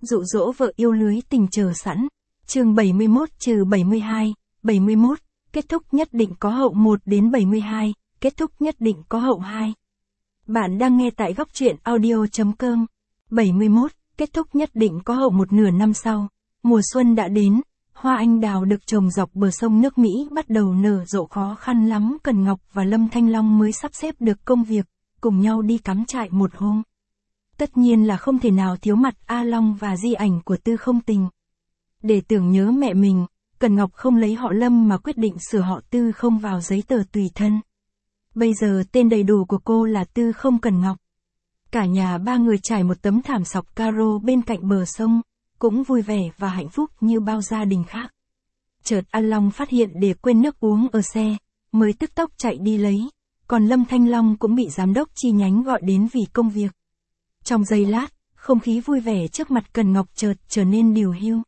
Dụ dỗ vợ yêu lưới tình chờ sẵn. Chương 71-72, 71, kết thúc nhất định có hậu 1 đến 72, kết thúc nhất định có hậu 2. Bạn đang nghe tại góc truyện audio.com. 71, kết thúc nhất định có hậu một nửa năm sau. Mùa xuân đã đến, hoa anh đào được trồng dọc bờ sông nước Mỹ bắt đầu nở rộ. Khó khăn lắm Cần Ngọc và Lâm Thanh Long mới sắp xếp được công việc, cùng nhau đi cắm trại một hôm. Tất nhiên là không thể nào thiếu mặt A Long và di ảnh của Tư Không Tình. Để tưởng nhớ mẹ mình, Cần Ngọc không lấy họ Lâm mà quyết định sửa họ Tư Không vào giấy tờ tùy thân. Bây giờ tên đầy đủ của cô là Tư Không Cần Ngọc. Cả nhà ba người trải một tấm thảm sọc caro bên cạnh bờ sông, cũng vui vẻ và hạnh phúc như bao gia đình khác. Chợt A Long phát hiện để quên nước uống ở xe, mới tức tốc chạy đi lấy, còn Lâm Thanh Long cũng bị giám đốc chi nhánh gọi đến vì công việc. Trong giây lát, không khí vui vẻ trước mặt Cần Ngọc chợt trở nên điều hiu.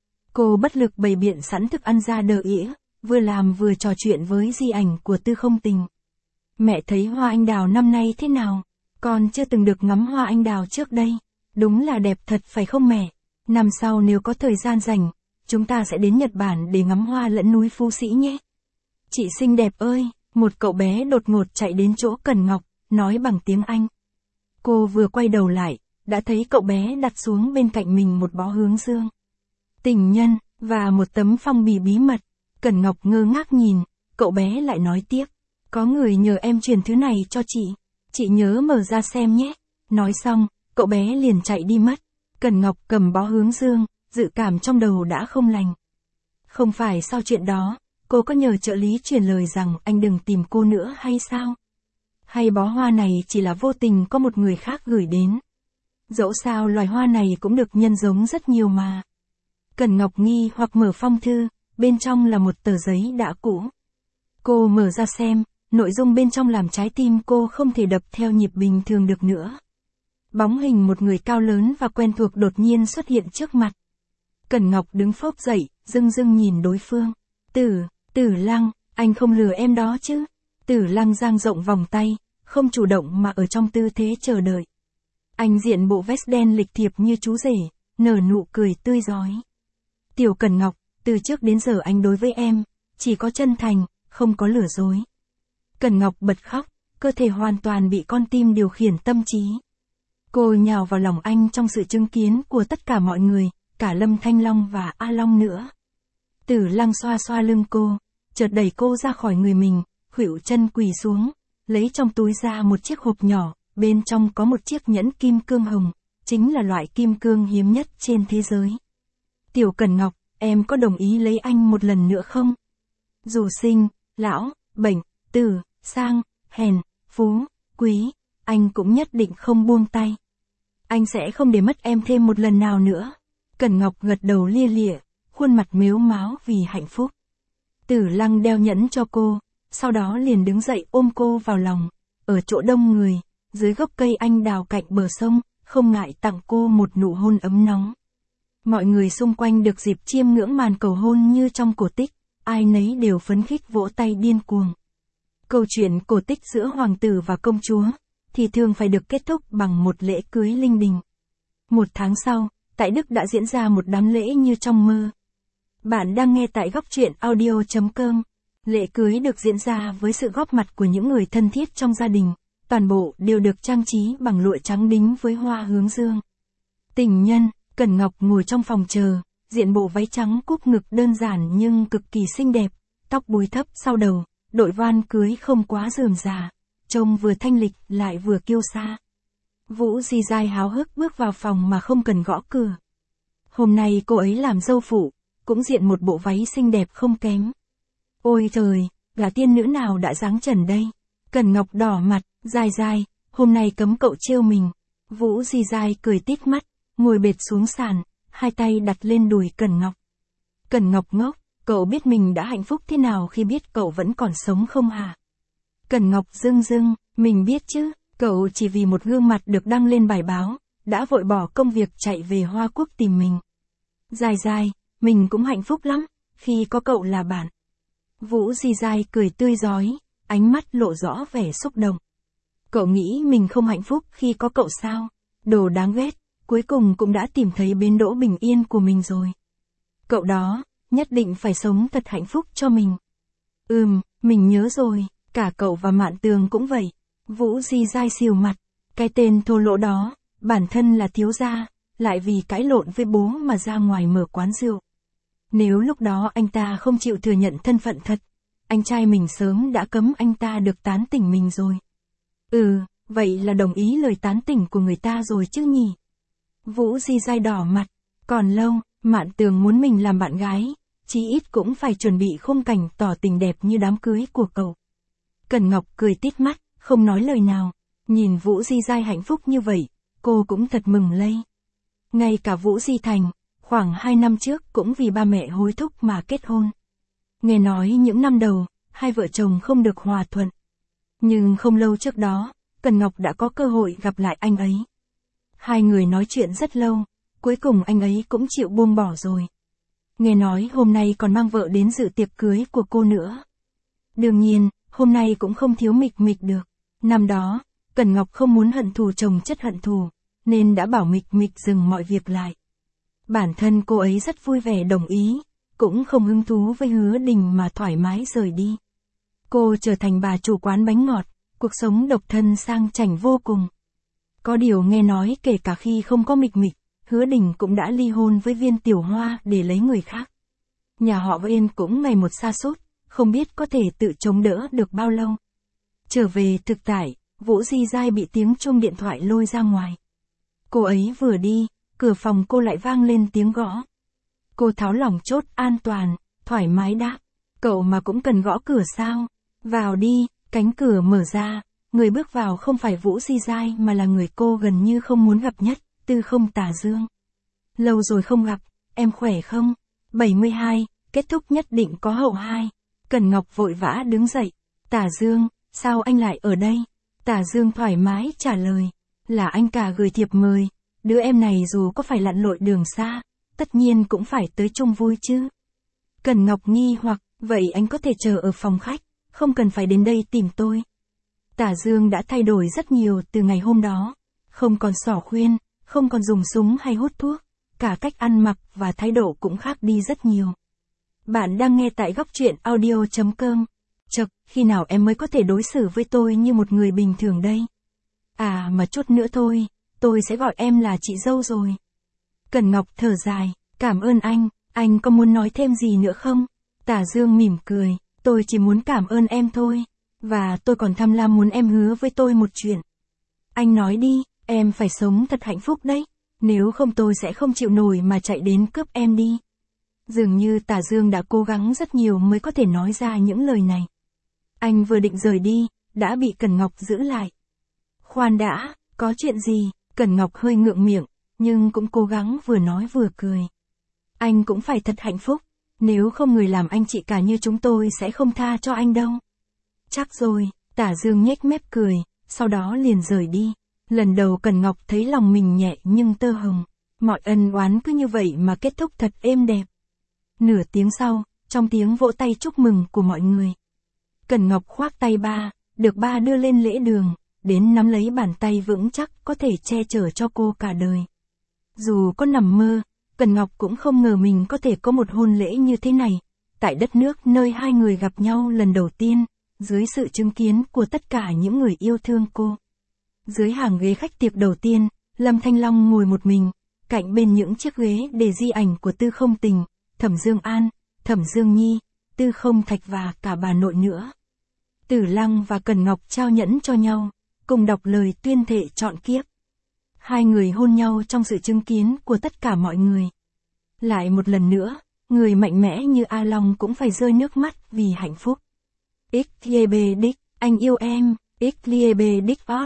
Cô bất lực bày biện sẵn thức ăn ra đờ ỉa, vừa làm vừa trò chuyện với di ảnh của Tư Không Tình. Mẹ thấy hoa anh đào năm nay thế nào? Con chưa từng được ngắm hoa anh đào trước đây. Đúng là đẹp thật phải không mẹ? Năm sau nếu có thời gian rảnh, chúng ta sẽ đến Nhật Bản để ngắm hoa lẫn núi Phú Sĩ nhé. Chị xinh đẹp ơi, một cậu bé đột ngột chạy đến chỗ Cần Ngọc, nói bằng tiếng Anh. Cô vừa quay đầu lại, đã thấy cậu bé đặt xuống bên cạnh mình một bó hướng dương, tình nhân, và một tấm phong bì bí mật. Cần Ngọc ngơ ngác nhìn, cậu bé lại nói tiếp. Có người nhờ em truyền thứ này cho chị nhớ mở ra xem nhé. Nói xong, cậu bé liền chạy đi mất. Cần Ngọc cầm bó hướng dương, dự cảm trong đầu đã không lành. Không phải sau chuyện đó, cô có nhờ trợ lý truyền lời rằng anh đừng tìm cô nữa hay sao? Hay bó hoa này chỉ là vô tình có một người khác gửi đến? Dẫu sao loài hoa này cũng được nhân giống rất nhiều mà. Cần Ngọc nghi hoặc mở phong thư, bên trong là một tờ giấy đã cũ. Cô mở ra xem, nội dung bên trong làm trái tim cô không thể đập theo nhịp bình thường được nữa. Bóng hình một người cao lớn và quen thuộc đột nhiên xuất hiện trước mặt. Cần Ngọc đứng phốp dậy, dưng dưng nhìn đối phương. Tử Lăng, anh không lừa em đó chứ? Tử Lăng dang rộng vòng tay, không chủ động mà ở trong tư thế chờ đợi. Anh diện bộ vest đen lịch thiệp như chú rể, nở nụ cười tươi rói. Tiểu Cần Ngọc, từ trước đến giờ anh đối với em, chỉ có chân thành, không có lừa dối. Cần Ngọc bật khóc, cơ thể hoàn toàn bị con tim điều khiển tâm trí. Cô nhào vào lòng anh trong sự chứng kiến của tất cả mọi người, cả Lâm Thanh Long và A Long nữa. Tử Lăng xoa xoa lưng cô, chợt đẩy cô ra khỏi người mình, khuỵu chân quỳ xuống, lấy trong túi ra một chiếc hộp nhỏ, bên trong có một chiếc nhẫn kim cương hồng, chính là loại kim cương hiếm nhất trên thế giới. Tiểu Cần Ngọc, em có đồng ý lấy anh một lần nữa không? Dù sinh, lão, bệnh, tử, sang, hèn, phú, quý, anh cũng nhất định không buông tay. Anh sẽ không để mất em thêm một lần nào nữa. Cần Ngọc gật đầu lia lịa, khuôn mặt mếu máo vì hạnh phúc. Tử Lăng đeo nhẫn cho cô, sau đó liền đứng dậy ôm cô vào lòng, ở chỗ đông người, dưới gốc cây anh đào cạnh bờ sông, không ngại tặng cô một nụ hôn ấm nóng. Mọi người xung quanh được dịp chiêm ngưỡng màn cầu hôn như trong cổ tích, ai nấy đều phấn khích vỗ tay điên cuồng. Câu chuyện cổ tích giữa hoàng tử và công chúa, thì thường phải được kết thúc bằng một lễ cưới linh đình. Một tháng sau, tại Đức đã diễn ra một đám lễ như trong mơ. Bạn đang nghe tại góc truyện audio.com. Lễ cưới được diễn ra với sự góp mặt của những người thân thiết trong gia đình, toàn bộ đều được trang trí bằng lụa trắng đính với hoa hướng dương. Tình nhân, Cần Ngọc ngồi trong phòng chờ, diện bộ váy trắng cúp ngực đơn giản nhưng cực kỳ xinh đẹp, tóc búi thấp sau đầu, đội voan cưới không quá rườm rà, trông vừa thanh lịch lại vừa kiêu sa. Vũ Di Giai háo hức bước vào phòng mà không cần gõ cửa. Hôm nay cô ấy làm dâu phụ, cũng diện một bộ váy xinh đẹp không kém. Ôi trời, gả tiên nữ nào đã dáng trần đây? Cần Ngọc đỏ mặt, Giai, hôm nay cấm cậu trêu mình. Vũ Di Giai cười tít mắt, ngồi bệt xuống sàn, hai tay đặt lên đùi Cần Ngọc. Cần Ngọc ngốc, cậu biết mình đã hạnh phúc thế nào khi biết cậu vẫn còn sống không hả? Cần Ngọc rưng, mình biết chứ, cậu chỉ vì một gương mặt được đăng lên bài báo, đã vội bỏ công việc chạy về Hoa Quốc tìm mình. Giai, mình cũng hạnh phúc lắm, khi có cậu là bạn. Vũ Di Giai cười tươi rói, ánh mắt lộ rõ vẻ xúc động. Cậu nghĩ mình không hạnh phúc khi có cậu sao? Đồ đáng ghét, cuối cùng cũng đã tìm thấy bến đỗ bình yên của mình rồi. Cậu đó, nhất định phải sống thật hạnh phúc cho mình. Mình nhớ rồi, cả cậu và Mạn Tường cũng vậy. Vũ Di dai xìu mặt, cái tên thô lỗ đó, bản thân là thiếu gia, lại vì cãi lộn với bố mà ra ngoài mở quán rượu. Nếu lúc đó anh ta không chịu thừa nhận thân phận thật, anh trai mình sớm đã cấm anh ta được tán tỉnh mình rồi. Vậy là đồng ý lời tán tỉnh của người ta rồi chứ nhỉ? Vũ Di dai đỏ mặt, còn lâu, Mạn Tường muốn mình làm bạn gái, chí ít cũng phải chuẩn bị khung cảnh tỏ tình đẹp như đám cưới của cậu. Cẩn Ngọc cười tít mắt, không nói lời nào, nhìn Vũ Di dai hạnh phúc như vậy, cô cũng thật mừng lây. Ngay cả Vũ Di Thành, khoảng 2 năm trước cũng vì ba mẹ hối thúc mà kết hôn. Nghe nói những năm đầu, hai vợ chồng không được hòa thuận. Nhưng không lâu trước đó, Cẩn Ngọc đã có cơ hội gặp lại anh ấy. Hai người nói chuyện rất lâu, cuối cùng anh ấy cũng chịu buông bỏ rồi. Nghe nói hôm nay còn mang vợ đến dự tiệc cưới của cô nữa. Đương nhiên, hôm nay cũng không thiếu Mịch Mịch được. Năm đó, Cẩn Ngọc không muốn hận thù chồng chất hận thù, nên đã bảo Mịch Mịch dừng mọi việc lại. Bản thân cô ấy rất vui vẻ đồng ý, cũng không hứng thú với Hứa Đình mà thoải mái rời đi. Cô trở thành bà chủ quán bánh ngọt, cuộc sống độc thân sang chảnh vô cùng. Có điều nghe nói kể cả khi không có Mịch Mịch, Hứa Đình cũng đã ly hôn với Viên Tiểu Hoa để lấy người khác. Nhà họ Viên cũng ngày một sa sút, không biết có thể tự chống đỡ được bao lâu. Trở về thực tại, Vũ Di dai bị tiếng chuông điện thoại lôi ra ngoài. Cô ấy vừa đi, cửa phòng cô lại vang lên tiếng gõ. Cô tháo lỏng chốt an toàn, thoải mái đáp. Cậu mà cũng cần gõ cửa sao? Vào đi, cánh cửa mở ra, người bước vào không phải Vũ Di dai mà là người cô gần như không muốn gặp nhất, Tư Không Tả Dương. Lâu rồi không gặp, em khỏe không? 72, kết thúc nhất định có hậu 2. Cẩn Ngọc vội vã đứng dậy. Tả Dương, sao anh lại ở đây? Tả Dương thoải mái trả lời. Là anh cả gửi thiệp mời. Đứa em này dù có phải lặn lội đường xa, tất nhiên cũng phải tới chung vui chứ. Cẩn Ngọc nghi hoặc, vậy anh có thể chờ ở phòng khách, không cần phải đến đây tìm tôi. Tả Dương đã thay đổi rất nhiều từ ngày hôm đó. Không còn xỏ khuyên, không còn dùng súng hay hút thuốc. Cả cách ăn mặc và thái độ cũng khác đi rất nhiều. Bạn đang nghe tại góc truyện audio.com. Chậc, khi nào em mới có thể đối xử với tôi như một người bình thường đây? À mà chút nữa thôi, tôi sẽ gọi em là chị dâu rồi. Cẩn Ngọc thở dài, cảm ơn anh có muốn nói thêm gì nữa không? Tả Dương mỉm cười, tôi chỉ muốn cảm ơn em thôi, và tôi còn tham lam muốn em hứa với tôi một chuyện. Anh nói đi, em phải sống thật hạnh phúc đấy, nếu không tôi sẽ không chịu nổi mà chạy đến cướp em đi. Dường như Tả Dương đã cố gắng rất nhiều mới có thể nói ra những lời này. Anh vừa định rời đi, đã bị Cẩn Ngọc giữ lại. Khoan đã, có chuyện gì? Cẩn Ngọc hơi ngượng miệng, nhưng cũng cố gắng vừa nói vừa cười. Anh cũng phải thật hạnh phúc, nếu không người làm anh chị cả như chúng tôi sẽ không tha cho anh đâu. Chắc rồi, Tả Dương nhếch mép cười, sau đó liền rời đi. Lần đầu Cẩn Ngọc thấy lòng mình nhẹ nhưng tơ hồng, mọi ân oán cứ như vậy mà kết thúc thật êm đẹp. Nửa tiếng sau, trong tiếng vỗ tay chúc mừng của mọi người, Cẩn Ngọc khoác tay ba, được ba đưa lên lễ đường, đến nắm lấy bàn tay vững chắc có thể che chở cho cô cả đời. Dù có nằm mơ, Cẩn Ngọc cũng không ngờ mình có thể có một hôn lễ như thế này, tại đất nước nơi hai người gặp nhau lần đầu tiên, dưới sự chứng kiến của tất cả những người yêu thương cô. Dưới hàng ghế khách tiệc đầu tiên, Lâm Thanh Long ngồi một mình, cạnh bên những chiếc ghế để di ảnh của Tư Không Tình, Thẩm Dương An, Thẩm Dương Nhi, Tư Không Thạch và cả bà nội nữa. Tử Lăng và Cẩn Ngọc trao nhẫn cho nhau, cùng đọc lời tuyên thệ trọn kiếp. Hai người hôn nhau trong sự chứng kiến của tất cả mọi người. Lại một lần nữa, người mạnh mẽ như A Long cũng phải rơi nước mắt vì hạnh phúc. XGB Dick, anh yêu em, XGB Dick Ot,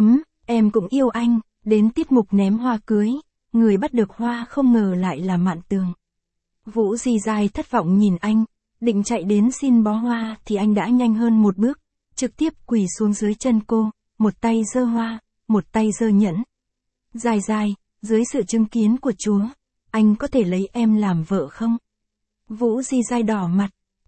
em cũng yêu anh, đến tiết mục ném hoa cưới, người bắt được hoa không ngờ lại là Mạn Tường. Vũ Di dai thất vọng nhìn anh, định chạy đến xin bó hoa thì anh đã nhanh hơn một bước, trực tiếp quỳ xuống dưới chân cô, một tay giơ hoa, một tay giơ nhẫn. Dài dài, dưới sự chứng kiến của Chúa, anh có thể lấy em làm vợ không? Vũ Di dai đỏ mặt,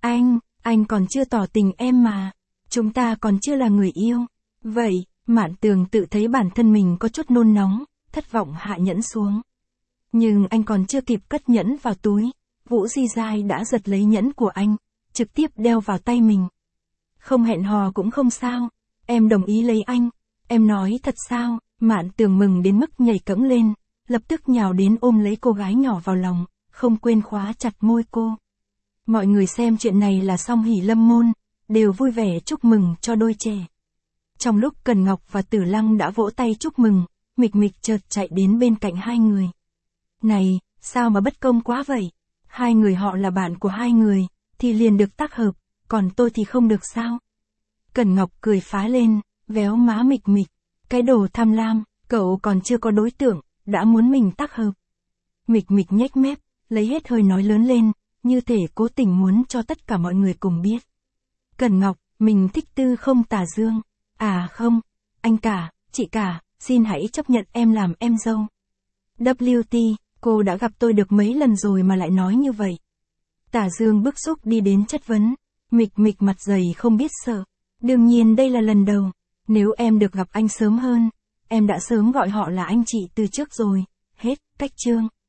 anh còn chưa tỏ tình em mà, chúng ta còn chưa là người yêu. Vậy, Mạn Tường tự thấy bản thân mình có chút nôn nóng, thất vọng hạ nhẫn xuống. Nhưng anh còn chưa kịp cất nhẫn vào túi, Vũ Di Giai đã giật lấy nhẫn của anh, trực tiếp đeo vào tay mình. Không hẹn hò cũng không sao, em đồng ý lấy anh, em nói thật sao? Mạn Tường mừng đến mức nhảy cẫng lên, lập tức nhào đến ôm lấy cô gái nhỏ vào lòng, không quên khóa chặt môi cô. Mọi người xem chuyện này là Song Hỷ Lâm môn, đều vui vẻ chúc mừng cho đôi trẻ. Trong lúc Cần Ngọc và Tử Lăng đã vỗ tay chúc mừng, Mịch Mịch chợt chạy đến bên cạnh hai người. Này, sao mà bất công quá vậy? Hai người họ là bạn của hai người, thì liền được tác hợp, còn tôi thì không được sao? Cần Ngọc cười phá lên, véo má Mịch Mịch. Cái đồ tham lam, cậu còn chưa có đối tượng, đã muốn mình tác hợp. Mịch Mịch nhếch mép, lấy hết hơi nói lớn lên, như thể cố tình muốn cho tất cả mọi người cùng biết. Cần Ngọc, mình thích Tư không Tà Dương. À không, anh cả, chị cả, xin hãy chấp nhận em làm em dâu. WT, cô đã gặp tôi được mấy lần rồi mà lại nói như vậy. Tà Dương bức xúc đi đến chất vấn. Mịch Mịch mặt dày không biết sợ. Đương nhiên đây là lần đầu. Nếu em được gặp anh sớm hơn, em đã sớm gọi họ là anh chị từ trước rồi. Hết, cách chương.